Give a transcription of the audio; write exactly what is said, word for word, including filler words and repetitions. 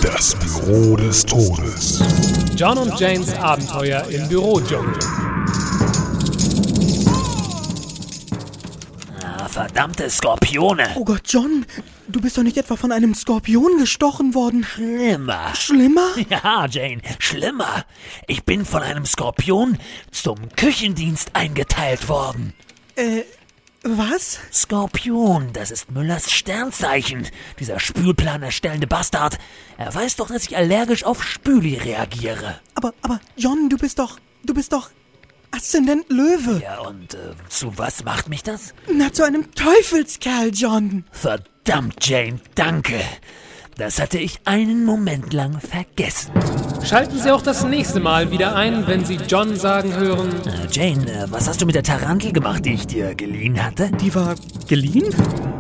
Das Büro des Todes. John und Janes Abenteuer im Bürodschungel. Ah, verdammte Skorpione. Oh Gott, John, du bist doch nicht etwa von einem Skorpion gestochen worden? Schlimmer. Schlimmer? Ja, Jane, schlimmer. Ich bin von einem Skorpion zum Küchendienst eingeteilt worden. Äh, was? Skorpion, das ist Müllers Sternzeichen. Dieser Spülplan erstellende Bastard. Er weiß doch, dass ich allergisch auf Spüli reagiere. Aber, aber, John, du bist doch, du bist doch Aszendent Löwe. Ja, und äh, zu was macht mich das? Na, zu einem Teufelskerl, John. Verdammt, Jane, danke. Das hatte ich einen Moment lang vergessen. Schalten Sie auch das nächste Mal wieder ein, wenn Sie John sagen hören: Äh, Jane, äh, was hast du mit der Tarantel gemacht, die ich dir geliehen hatte? Die war geliehen?